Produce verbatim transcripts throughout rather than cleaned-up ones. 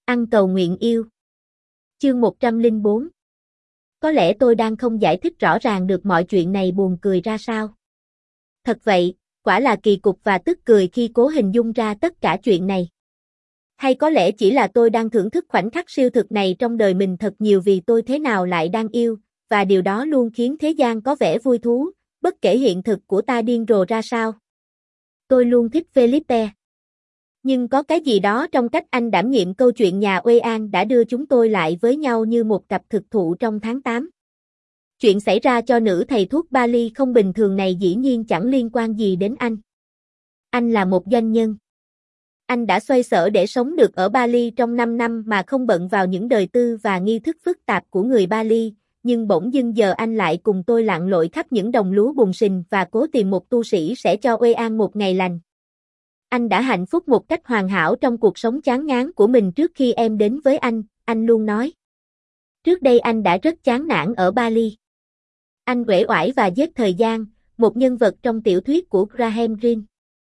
Ăn cầu nguyện yêu. Chương một trăm lẻ bốn. Có lẽ tôi đang không giải thích rõ ràng được mọi chuyện này buồn cười ra sao. Thật vậy, quả là kỳ cục và tức cười khi cố hình dung ra tất cả chuyện này. Hay có lẽ chỉ là tôi đang thưởng thức khoảnh khắc siêu thực này trong đời mình thật nhiều vì tôi thế nào lại đang yêu, và điều đó luôn khiến thế gian có vẻ vui thú, bất kể hiện thực của ta điên rồ ra sao. Tôi luôn thích Felipe. Nhưng có cái gì đó trong cách anh đảm nhiệm câu chuyện nhà Uê An đã đưa chúng tôi lại với nhau như một cặp thực thụ trong tháng tám. Chuyện xảy ra cho nữ thầy thuốc Bali không bình thường này dĩ nhiên chẳng liên quan gì đến anh. Anh là một doanh nhân. Anh đã xoay sở để sống được ở Bali trong năm năm mà không bận vào những đời tư và nghi thức phức tạp của người Bali, nhưng bỗng dưng giờ anh lại cùng tôi lặn lội khắp những đồng lúa bùn sình và cố tìm một tu sĩ sẽ cho Uê An một ngày lành. Anh đã hạnh phúc một cách hoàn hảo trong cuộc sống chán ngán của mình trước khi em đến với anh, anh luôn nói. Trước đây anh đã rất chán nản ở Bali. Anh uể oải và giết thời gian, một nhân vật trong tiểu thuyết của Graham Greene.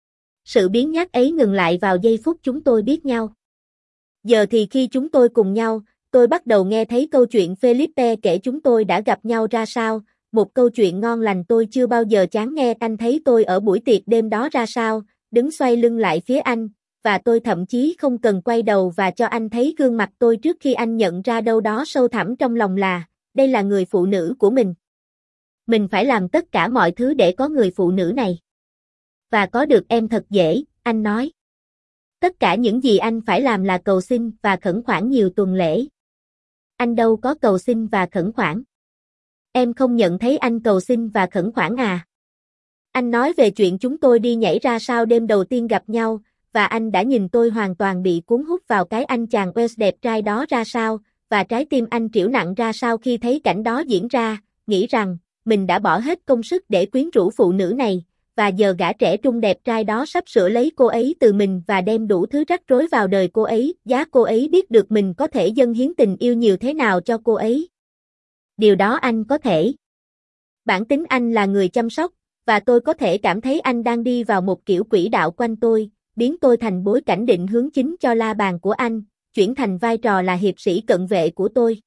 Sự biến nhát ấy ngừng lại vào giây phút chúng tôi biết nhau. Giờ thì khi chúng tôi cùng nhau, tôi bắt đầu nghe thấy câu chuyện Felipe kể chúng tôi đã gặp nhau ra sao, một câu chuyện ngon lành tôi chưa bao giờ chán nghe. Anh thấy tôi ở buổi tiệc đêm đó ra sao, đứng xoay lưng lại phía anh, và tôi thậm chí không cần quay đầu và cho anh thấy gương mặt tôi trước khi anh nhận ra đâu đó sâu thẳm trong lòng là, đây là người phụ nữ của mình. Mình phải làm tất cả mọi thứ để có người phụ nữ này. Và có được em thật dễ, anh nói. Tất cả những gì anh phải làm là cầu xin và khẩn khoản nhiều tuần lễ. Anh đâu có cầu xin và khẩn khoản. Em không nhận thấy anh cầu xin và khẩn khoản à? Anh nói về chuyện chúng tôi đi nhảy ra sao đêm đầu tiên gặp nhau, và anh đã nhìn tôi hoàn toàn bị cuốn hút vào cái anh chàng West đẹp trai đó ra sao, và trái tim anh trĩu nặng ra sao khi thấy cảnh đó diễn ra, nghĩ rằng, mình đã bỏ hết công sức để quyến rũ phụ nữ này, và giờ gã trẻ trung đẹp trai đó sắp sửa lấy cô ấy từ mình và đem đủ thứ rắc rối vào đời cô ấy, giá cô ấy biết được mình có thể dâng hiến tình yêu nhiều thế nào cho cô ấy. Điều đó anh có thể. Bản tính anh là người chăm sóc, và tôi có thể cảm thấy anh đang đi vào một kiểu quỹ đạo quanh tôi, biến tôi thành bối cảnh định hướng chính cho la bàn của anh, chuyển thành vai trò là hiệp sĩ cận vệ của tôi.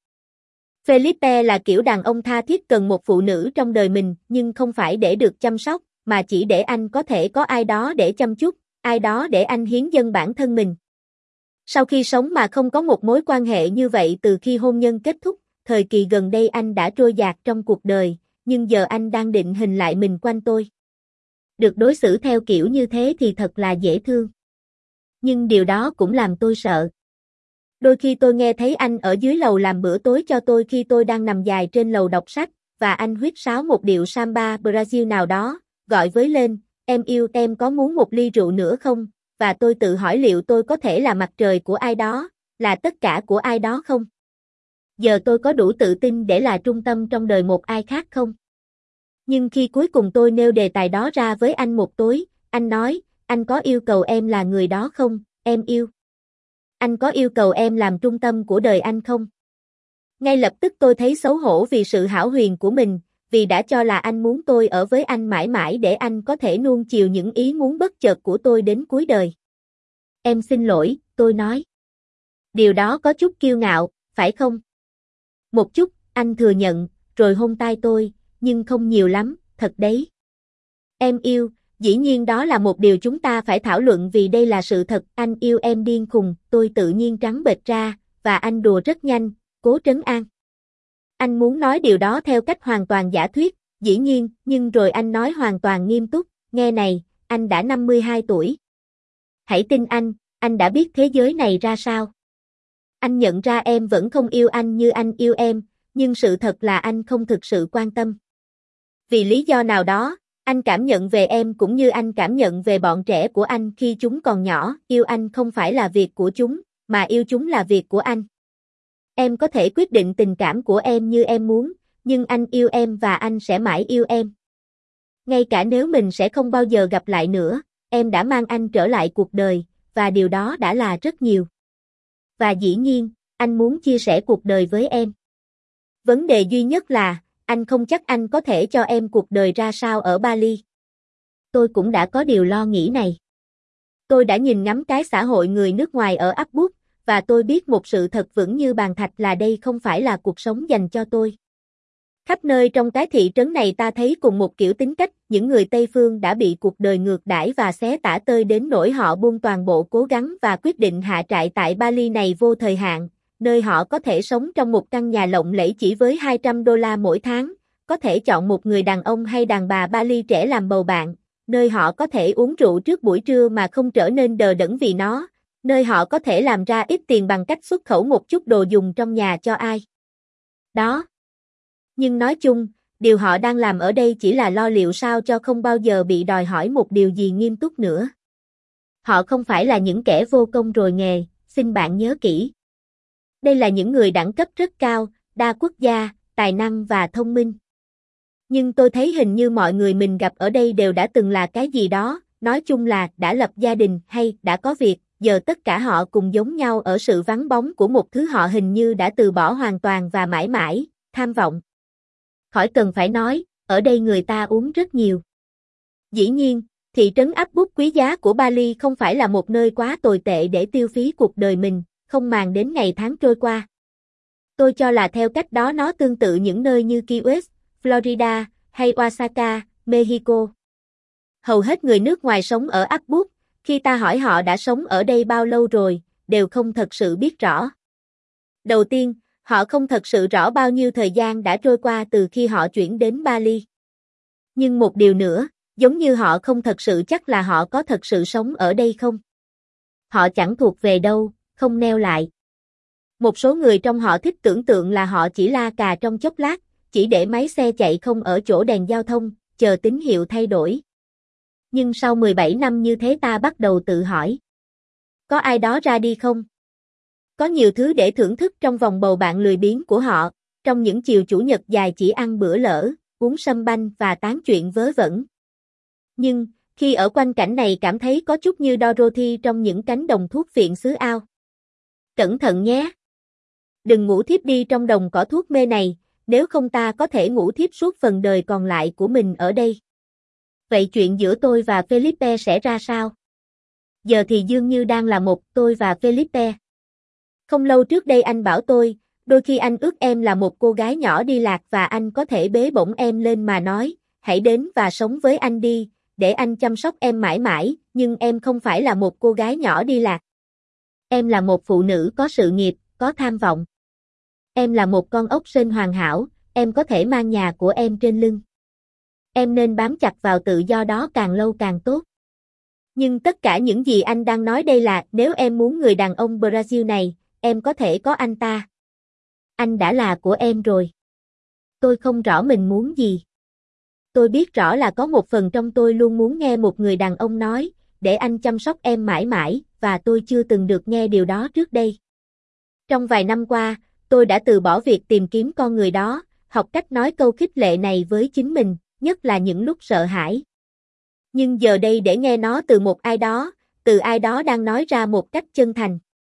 Felipe là kiểu đàn ông tha thiết cần một phụ nữ trong đời mình, nhưng không phải để được chăm sóc, mà chỉ để anh có thể có ai đó để chăm chút, ai đó để anh hiến dâng bản thân mình. Sau khi sống mà không có một mối quan hệ như vậy từ khi hôn nhân kết thúc, thời kỳ gần đây anh đã trôi dạt trong cuộc đời, nhưng giờ anh đang định hình lại mình quanh tôi. Được đối xử theo kiểu như thế thì thật là dễ thương. Nhưng điều đó cũng làm tôi sợ. Đôi khi tôi nghe thấy anh ở dưới lầu làm bữa tối cho tôi khi tôi đang nằm dài trên lầu đọc sách, và anh huýt sáo một điệu samba Brazil nào đó, gọi với lên, em yêu em có muốn một ly rượu nữa không, và tôi tự hỏi liệu tôi có thể là mặt trời của ai đó, là tất cả của ai đó không? Giờ tôi có đủ tự tin để là trung tâm trong đời một ai khác không? Nhưng khi cuối cùng tôi nêu đề tài đó ra với anh một tối, anh nói, anh có yêu cầu em là người đó không, em yêu. Anh có yêu cầu em làm trung tâm của đời anh không? Ngay lập tức tôi thấy xấu hổ vì sự hão huyền của mình, vì đã cho là anh muốn tôi ở với anh mãi mãi để anh có thể nuông chiều những ý muốn bất chợt của tôi đến cuối đời. Em xin lỗi, tôi nói. Điều đó có chút kiêu ngạo, phải không? Một chút, anh thừa nhận, rồi hôn tai tôi, nhưng không nhiều lắm, thật đấy. Em yêu, dĩ nhiên đó là một điều chúng ta phải thảo luận vì đây là sự thật, anh yêu em điên khùng, tôi tự nhiên trắng bệch ra, và anh đùa rất nhanh, cố trấn an. Anh muốn nói điều đó theo cách hoàn toàn giả thuyết, dĩ nhiên, nhưng rồi anh nói hoàn toàn nghiêm túc, nghe này, anh đã năm mươi hai tuổi. Hãy tin anh, anh đã biết thế giới này ra sao. Anh nhận ra em vẫn không yêu anh như anh yêu em, nhưng sự thật là anh không thực sự quan tâm. Vì lý do nào đó, anh cảm nhận về em cũng như anh cảm nhận về bọn trẻ của anh khi chúng còn nhỏ, yêu anh không phải là việc của chúng, mà yêu chúng là việc của anh. Em có thể quyết định tình cảm của em như em muốn, nhưng anh yêu em và anh sẽ mãi yêu em. Ngay cả nếu mình sẽ không bao giờ gặp lại nữa, em đã mang anh trở lại cuộc đời, và điều đó đã là rất nhiều. Và dĩ nhiên, anh muốn chia sẻ cuộc đời với em. Vấn đề duy nhất là, anh không chắc anh có thể cho em cuộc đời ra sao ở Bali. Tôi cũng đã có điều lo nghĩ này. Tôi đã nhìn ngắm cái xã hội người nước ngoài ở Úc, và tôi biết một sự thật vững như bàn thạch là đây không phải là cuộc sống dành cho tôi. Khắp nơi trong cái thị trấn này ta thấy cùng một kiểu tính cách, những người Tây Phương đã bị cuộc đời ngược đãi và xé tả tơi đến nỗi họ buông toàn bộ cố gắng và quyết định hạ trại tại Bali này vô thời hạn, nơi họ có thể sống trong một căn nhà lộng lẫy chỉ với hai trăm đô la mỗi tháng, có thể chọn một người đàn ông hay đàn bà Bali trẻ làm bầu bạn, nơi họ có thể uống rượu trước buổi trưa mà không trở nên đờ đẫn vì nó, nơi họ có thể làm ra ít tiền bằng cách xuất khẩu một chút đồ dùng trong nhà cho ai đó. Nhưng nói chung, điều họ đang làm ở đây chỉ là lo liệu sao cho không bao giờ bị đòi hỏi một điều gì nghiêm túc nữa. Họ không phải là những kẻ vô công rồi nghề, xin bạn nhớ kỹ. Đây là những người đẳng cấp rất cao, đa quốc gia, tài năng và thông minh. Nhưng tôi thấy hình như mọi người mình gặp ở đây đều đã từng là cái gì đó, nói chung là đã lập gia đình hay đã có việc, giờ tất cả họ cùng giống nhau ở sự vắng bóng của một thứ họ hình như đã từ bỏ hoàn toàn và mãi mãi, tham vọng. Khỏi cần phải nói, ở đây người ta uống rất nhiều. Dĩ nhiên, thị trấn áp bút quý giá của Bali không phải là một nơi quá tồi tệ để tiêu phí cuộc đời mình, không màng đến ngày tháng trôi qua. Tôi cho là theo cách đó nó tương tự những nơi như Key West, Florida, hay Oaxaca, Mexico. Hầu hết người nước ngoài sống ở áp bút, khi ta hỏi họ đã sống ở đây bao lâu rồi, đều không thật sự biết rõ. Đầu tiên, họ không thật sự rõ bao nhiêu thời gian đã trôi qua từ khi họ chuyển đến Bali. Nhưng một điều nữa, giống như họ không thật sự chắc là họ có thật sự sống ở đây không. Họ chẳng thuộc về đâu, không neo lại. Một số người trong họ thích tưởng tượng là họ chỉ la cà trong chốc lát, chỉ để máy xe chạy không ở chỗ đèn giao thông, chờ tín hiệu thay đổi. Nhưng sau mười bảy năm như thế ta bắt đầu tự hỏi. Có ai đó ra đi không? Có nhiều thứ để thưởng thức trong vòng bầu bạn lười biếng của họ, trong những chiều chủ nhật dài chỉ ăn bữa lỡ, uống sâm banh và tán chuyện vớ vẩn. Nhưng, khi ở quanh cảnh này cảm thấy có chút như Dorothy trong những cánh đồng thuốc viện xứ Ao. Cẩn thận nhé! Đừng ngủ thiếp đi trong đồng cỏ thuốc mê này, nếu không ta có thể ngủ thiếp suốt phần đời còn lại của mình ở đây. Vậy chuyện giữa tôi và Felipe sẽ ra sao? Giờ thì dường như đang là một tôi và Felipe. Không lâu trước đây anh bảo tôi, đôi khi anh ước em là một cô gái nhỏ đi lạc và anh có thể bế bổng em lên mà nói, hãy đến và sống với anh đi, để anh chăm sóc em mãi mãi, nhưng em không phải là một cô gái nhỏ đi lạc. Em là một phụ nữ có sự nghiệp, có tham vọng. Em là một con ốc sên hoàn hảo, em có thể mang nhà của em trên lưng. Em nên bám chặt vào tự do đó càng lâu càng tốt. Nhưng tất cả những gì anh đang nói đây là nếu em muốn người đàn ông Brazil này, em có thể có anh ta. Anh đã là của em rồi. Tôi không rõ mình muốn gì. Tôi biết rõ là có một phần trong tôi luôn muốn nghe một người đàn ông nói, để anh chăm sóc em mãi mãi, và tôi chưa từng được nghe điều đó trước đây. Trong vài năm qua, tôi đã từ bỏ việc tìm kiếm con người đó, học cách nói câu khích lệ này với chính mình, nhất là những lúc sợ hãi. Nhưng giờ đây để nghe nó từ một ai đó, từ ai đó đang nói ra một cách chân thành.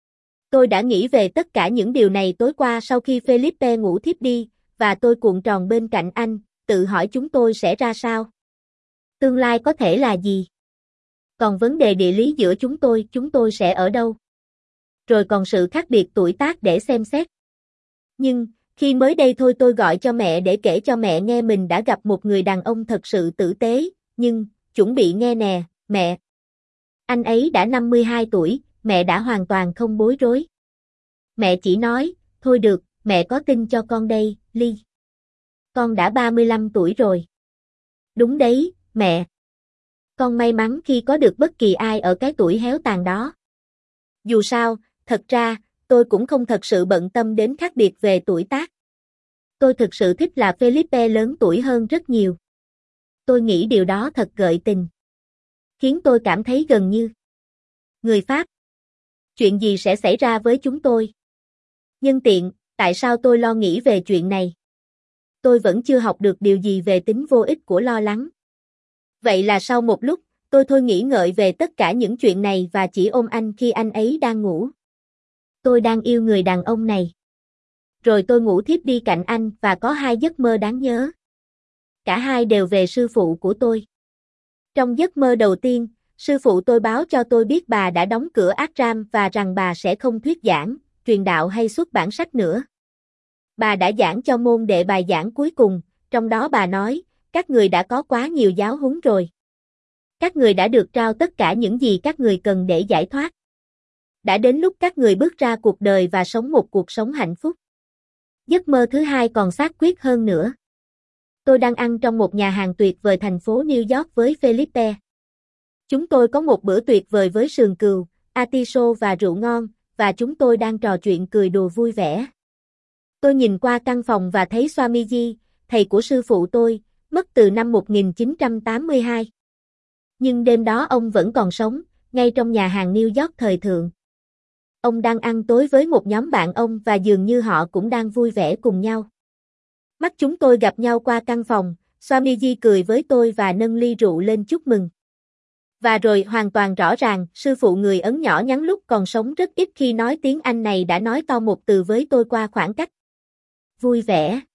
Tôi đã nghĩ về tất cả những điều này tối qua sau khi Felipe ngủ thiếp đi, và tôi cuộn tròn bên cạnh anh, tự hỏi chúng tôi sẽ ra sao. Tương lai có thể là gì? Còn vấn đề địa lý giữa chúng tôi, chúng tôi sẽ ở đâu? Rồi còn sự khác biệt tuổi tác để xem xét. Nhưng, khi mới đây thôi tôi gọi cho mẹ để kể cho mẹ nghe mình đã gặp một người đàn ông thật sự tử tế, nhưng, chuẩn bị nghe nè, mẹ. Anh ấy đã năm mươi hai tuổi, mẹ đã hoàn toàn không bối rối. Mẹ chỉ nói, thôi được, mẹ có tin cho con đây, Ly. Con đã ba mươi lăm tuổi rồi. Đúng đấy, mẹ. Con may mắn khi có được bất kỳ ai ở cái tuổi héo tàn đó. Dù sao, thật ra, tôi cũng không thật sự bận tâm đến khác biệt về tuổi tác. Tôi thực sự thích là Felipe lớn tuổi hơn rất nhiều. Tôi nghĩ điều đó thật gợi tình. Khiến tôi cảm thấy gần như người Pháp. Chuyện gì sẽ xảy ra với chúng tôi? Nhân tiện, tại sao tôi lo nghĩ về chuyện này? Tôi vẫn chưa học được điều gì về tính vô ích của lo lắng. Vậy là sau một lúc, tôi thôi nghĩ ngợi về tất cả những chuyện này và chỉ ôm anh khi anh ấy đang ngủ. Tôi đang yêu người đàn ông này. Rồi tôi ngủ thiếp đi cạnh anh và có hai giấc mơ đáng nhớ. Cả hai đều về sư phụ của tôi. Trong giấc mơ đầu tiên, Sư phụ tôi báo cho tôi biết bà đã đóng cửa ashram và rằng bà sẽ không thuyết giảng, truyền đạo hay xuất bản sách nữa. Bà đã giảng cho môn đệ bài giảng cuối cùng, trong đó bà nói, các người đã có quá nhiều giáo huấn rồi. Các người đã được trao tất cả những gì các người cần để giải thoát. Đã đến lúc các người bước ra cuộc đời và sống một cuộc sống hạnh phúc. Giấc mơ thứ hai còn xác quyết hơn nữa. Tôi đang ăn trong một nhà hàng tuyệt vời thành phố New York với Felipe. Chúng tôi có một bữa tuyệt vời với sườn cừu, artiso và rượu ngon, và chúng tôi đang trò chuyện cười đùa vui vẻ. Tôi nhìn qua căn phòng và thấy Swamiji, thầy của sư phụ tôi, mất từ năm một nghìn chín trăm tám mươi hai. Nhưng đêm đó ông vẫn còn sống, ngay trong nhà hàng New York thời thượng. Ông đang ăn tối với một nhóm bạn ông và dường như họ cũng đang vui vẻ cùng nhau. Mắt chúng tôi gặp nhau qua căn phòng, Swamiji cười với tôi và nâng ly rượu lên chúc mừng. Và rồi hoàn toàn rõ ràng, sư phụ người Ấn nhỏ nhắn lúc còn sống rất ít khi nói tiếng Anh này đã nói to một từ với tôi qua khoảng cách. Vui vẻ.